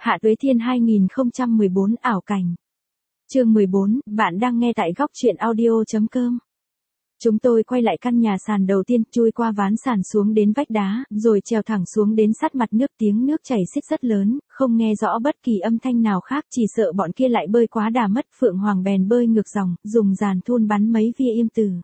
Hạ Tuế Thiên 2014 ảo cảnh. Chương 14, bạn đang nghe tại góc truyện audio.com. Chúng tôi quay lại căn nhà sàn đầu tiên, chui qua ván sàn xuống đến vách đá, rồi trèo thẳng xuống đến sát mặt nước. Tiếng nước chảy xiết rất lớn, không nghe rõ bất kỳ âm thanh nào khác, chỉ sợ bọn kia lại bơi quá đà mất. Phượng Hoàng bèn bơi ngược dòng, dùng giàn thun bắn mấy viên im từ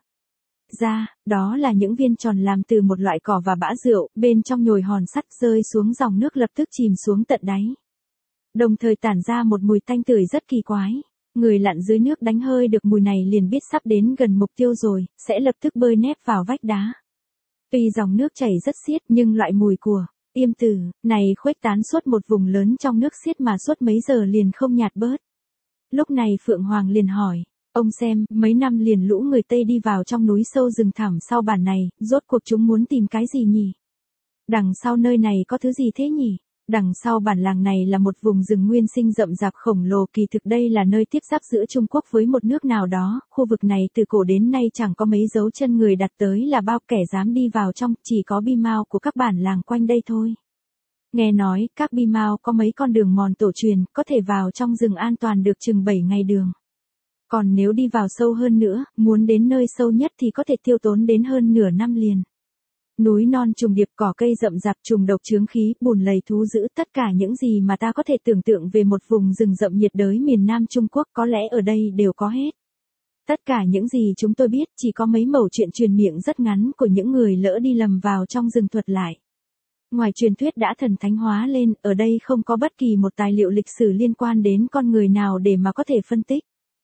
ra, đó là những viên tròn làm từ một loại cỏ và bã rượu, bên trong nhồi hòn sắt, rơi xuống dòng nước lập tức chìm xuống tận đáy. Đồng thời tản ra một mùi tanh tưởi rất kỳ quái. Người lặn dưới nước đánh hơi được mùi này liền biết sắp đến gần mục tiêu rồi, sẽ lập tức bơi nép vào vách đá. Tuy dòng nước chảy rất xiết nhưng loại mùi của im tử này khuếch tán suốt một vùng lớn trong nước xiết mà suốt mấy giờ liền không nhạt bớt. Lúc này Phượng Hoàng liền hỏi, ông xem, mấy năm liền lũ người Tây đi vào trong núi sâu rừng thẳm sau bản này, rốt cuộc chúng muốn tìm cái gì nhỉ? Đằng sau nơi này có thứ gì thế nhỉ? Đằng sau bản làng này là một vùng rừng nguyên sinh rậm rạp khổng lồ, kỳ thực đây là nơi tiếp giáp giữa Trung Quốc với một nước nào đó, khu vực này từ cổ đến nay chẳng có mấy dấu chân người đặt tới là bao, kẻ dám đi vào trong, chỉ có bi mao của các bản làng quanh đây thôi. Nghe nói, các bi mao có mấy con đường mòn tổ truyền, có thể vào trong rừng an toàn được chừng 7 ngày đường. Còn nếu đi vào sâu hơn nữa, muốn đến nơi sâu nhất thì có thể tiêu tốn đến hơn nửa năm liền. Núi non trùng điệp, cỏ cây rậm rạp, trùng độc chướng khí, bùn lầy thú dữ, tất cả những gì mà ta có thể tưởng tượng về một vùng rừng rậm nhiệt đới miền Nam Trung Quốc có lẽ ở đây đều có hết. Tất cả những gì chúng tôi biết chỉ có mấy mẩu chuyện truyền miệng rất ngắn của những người lỡ đi lầm vào trong rừng thuật lại. Ngoài truyền thuyết đã thần thánh hóa lên, ở đây không có bất kỳ một tài liệu lịch sử liên quan đến con người nào để mà có thể phân tích.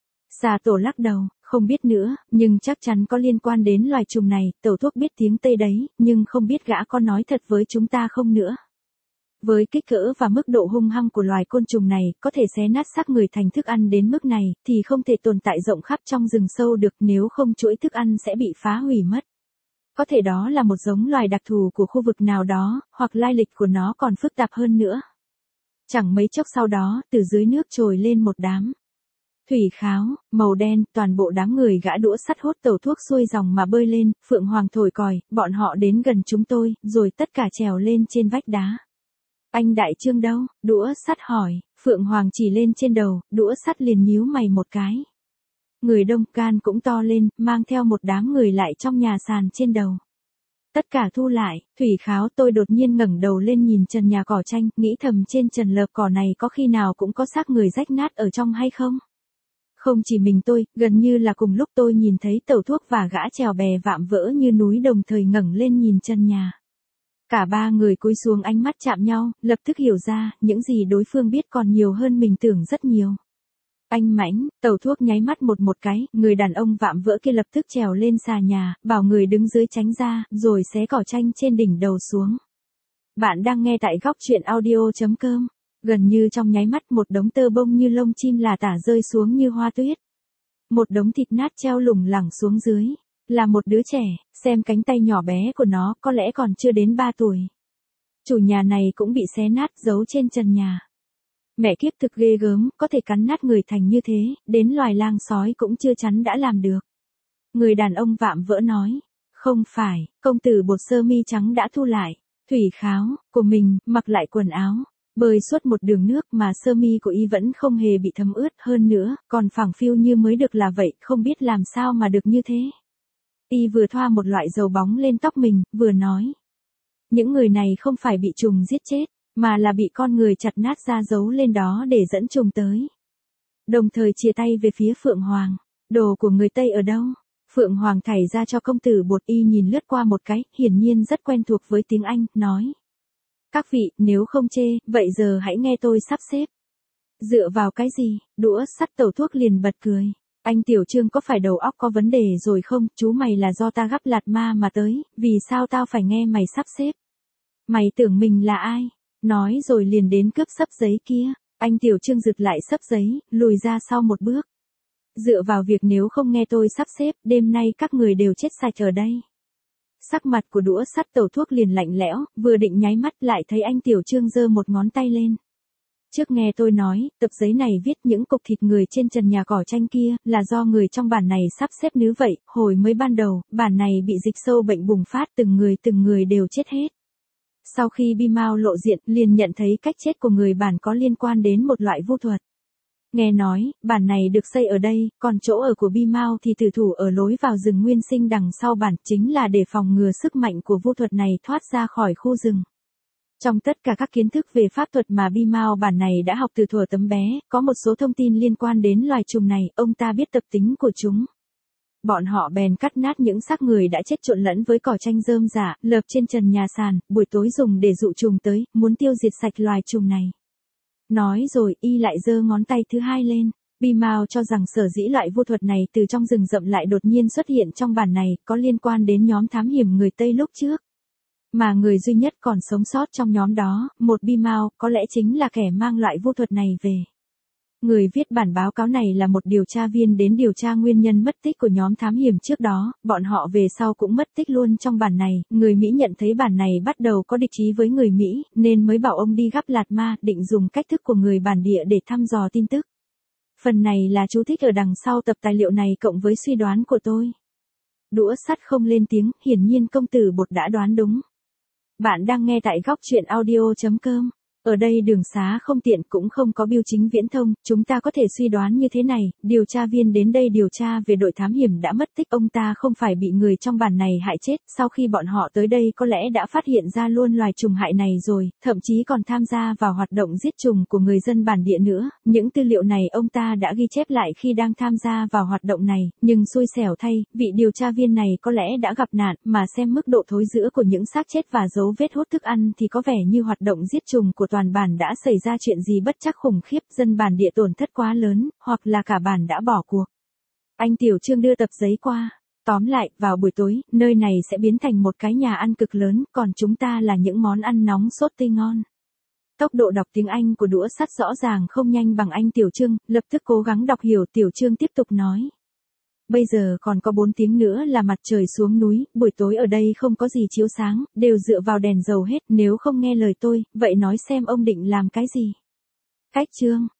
Xà Tổ lắc đầu, không biết nữa, nhưng chắc chắn có liên quan đến loài trùng này. Tẩu thuốc biết tiếng Tây đấy, nhưng không biết gã có nói thật với chúng ta không nữa. Với kích cỡ và mức độ hung hăng của loài côn trùng này, có thể xé nát xác người thành thức ăn đến mức này, thì không thể tồn tại rộng khắp trong rừng sâu được, nếu không chuỗi thức ăn sẽ bị phá hủy mất. Có thể đó là một giống loài đặc thù của khu vực nào đó, hoặc lai lịch của nó còn phức tạp hơn nữa. Chẳng mấy chốc sau đó, từ dưới nước trồi lên một đám thủy kháo, màu đen, toàn bộ đám người gã đũa sắt hốt tẩu thuốc xuôi dòng mà bơi lên. Phượng Hoàng thổi còi, bọn họ đến gần chúng tôi, rồi tất cả trèo lên trên vách đá. Anh Đại Trương đâu? Đũa sắt hỏi. Phượng Hoàng chỉ lên trên đầu, đũa sắt liền nhíu mày một cái. Người đông can cũng to lên, mang theo một đám người lại trong nhà sàn trên đầu. Tất cả thu lại, thủy kháo. Tôi đột nhiên ngẩng đầu lên nhìn trần nhà cỏ tranh, nghĩ thầm trên trần lợp cỏ này có khi nào cũng có xác người rách nát ở trong hay không? Không chỉ mình tôi, gần như là cùng lúc tôi nhìn thấy tẩu thuốc và gã chèo bè vạm vỡ như núi đồng thời ngẩng lên nhìn trần nhà. Cả ba người cúi xuống, ánh mắt chạm nhau, lập tức hiểu ra, những gì đối phương biết còn nhiều hơn mình tưởng rất nhiều. Anh Mãnh, tẩu thuốc nháy mắt một cái, người đàn ông vạm vỡ kia lập tức trèo lên xà nhà, bảo người đứng dưới tránh ra, rồi xé cỏ tranh trên đỉnh đầu xuống. Bạn đang nghe tại góc truyện audio.com. Gần như trong nháy mắt, một đống tơ bông như lông chim là tả rơi xuống như hoa tuyết. Một đống thịt nát treo lủng lẳng xuống dưới. Là một đứa trẻ, xem cánh tay nhỏ bé của nó, có lẽ còn chưa đến 3 tuổi. Chủ nhà này cũng bị xé nát, giấu trên trần nhà. Mẹ kiếp, thực ghê gớm, có thể cắn nát người thành như thế, đến loài lang sói cũng chưa chắn đã làm được. Người đàn ông vạm vỡ nói. Không phải, công tử bột sơ mi trắng đã thu lại. Thủy kháo, của mình, mặc lại quần áo. Bơi suốt một đường nước mà sơ mi của y vẫn không hề bị thấm ướt, hơn nữa, còn phẳng phiu như mới được là vậy, không biết làm sao mà được như thế. Y vừa thoa một loại dầu bóng lên tóc mình, vừa nói. Những người này không phải bị trùng giết chết, mà là bị con người chặt nát da giấu lên đó để dẫn trùng tới. Đồng thời chia tay về phía Phượng Hoàng. Đồ của người Tây ở đâu? Phượng Hoàng thảy ra cho công tử bột, y nhìn lướt qua một cái, hiển nhiên rất quen thuộc với tiếng Anh, nói. Các vị, nếu không chê, vậy giờ hãy nghe tôi sắp xếp. Dựa vào cái gì? Đũa sắt tẩu thuốc liền bật cười. Anh Tiểu Trương có phải đầu óc có vấn đề rồi không? Chú mày là do ta gắp lạt ma mà tới, vì sao tao phải nghe mày sắp xếp? Mày tưởng mình là ai? Nói rồi liền đến cướp xấp giấy kia. Anh Tiểu Trương giật lại xấp giấy, lùi ra sau một bước. Dựa vào việc nếu không nghe tôi sắp xếp, đêm nay các người đều chết sạch ở đây. Sắc mặt của đũa sắt tẩu thuốc liền lạnh lẽo, vừa định nháy mắt lại thấy anh Tiểu Trương giơ một ngón tay lên. Trước nghe tôi nói, tập giấy này viết những cục thịt người trên trần nhà cỏ tranh kia, là do người trong bản này sắp xếp nếu vậy, hồi mới ban đầu, bản này bị dịch sâu bệnh bùng phát, từng người đều chết hết. Sau khi Bi Mao lộ diện, liền nhận thấy cách chết của người bản có liên quan đến một loại vu thuật. Nghe nói, bản này được xây ở đây, còn chỗ ở của Bi Mao thì tử thủ ở lối vào rừng nguyên sinh đằng sau bản, chính là để phòng ngừa sức mạnh của vu thuật này thoát ra khỏi khu rừng. Trong tất cả các kiến thức về pháp thuật mà Bi Mao bản này đã học từ thuở tấm bé, có một số thông tin liên quan đến loài trùng này, ông ta biết tập tính của chúng. Bọn họ bèn cắt nát những xác người đã chết trộn lẫn với cỏ tranh rơm rả, lợp trên trần nhà sàn, buổi tối dùng để dụ trùng tới, muốn tiêu diệt sạch loài trùng này. Nói rồi, y lại giơ ngón tay thứ hai lên. Bi Mao cho rằng sở dĩ loại vu thuật này từ trong rừng rậm lại đột nhiên xuất hiện trong bản này, có liên quan đến nhóm thám hiểm người Tây lúc trước. Mà người duy nhất còn sống sót trong nhóm đó, một Bi Mao, có lẽ chính là kẻ mang loại vu thuật này về. Người viết bản báo cáo này là một điều tra viên đến điều tra nguyên nhân mất tích của nhóm thám hiểm trước đó, bọn họ về sau cũng mất tích luôn trong bản này, người Mỹ nhận thấy bản này bắt đầu có địch ý với người Mỹ, nên mới bảo ông đi gắp lạt ma, định dùng cách thức của người bản địa để thăm dò tin tức. Phần này là chú thích ở đằng sau tập tài liệu này cộng với suy đoán của tôi. Đũa sắt không lên tiếng, hiển nhiên công tử Bột đã đoán đúng. Bạn đang nghe tại góc truyện audio.com. Ở đây đường xá không tiện cũng không có bưu chính viễn thông, chúng ta có thể suy đoán như thế này, điều tra viên đến đây điều tra về đội thám hiểm đã mất tích, ông ta không phải bị người trong bản này hại chết, sau khi bọn họ tới đây có lẽ đã phát hiện ra luôn loài trùng hại này rồi, thậm chí còn tham gia vào hoạt động giết trùng của người dân bản địa nữa, những tư liệu này ông ta đã ghi chép lại khi đang tham gia vào hoạt động này, nhưng xui xẻo thay, vị điều tra viên này có lẽ đã gặp nạn, mà xem mức độ thối rữa của những xác chết và dấu vết hút thức ăn thì có vẻ như hoạt động giết trùng của toàn bản đã xảy ra chuyện gì bất trắc khủng khiếp, dân bản địa tổn thất quá lớn, hoặc là cả bản đã bỏ cuộc. Anh Tiểu Trương đưa tập giấy qua. Tóm lại, vào buổi tối, nơi này sẽ biến thành một cái nhà ăn cực lớn, còn chúng ta là những món ăn nóng sốt tươi ngon. Tốc độ đọc tiếng Anh của Đũa Sắt rõ ràng không nhanh bằng anh Tiểu Trương, lập tức cố gắng đọc hiểu. Tiểu Trương tiếp tục nói. Bây giờ còn có 4 tiếng nữa là mặt trời xuống núi, buổi tối ở đây không có gì chiếu sáng, đều dựa vào đèn dầu hết, nếu không nghe lời tôi, vậy nói xem ông định làm cái gì? Cách chương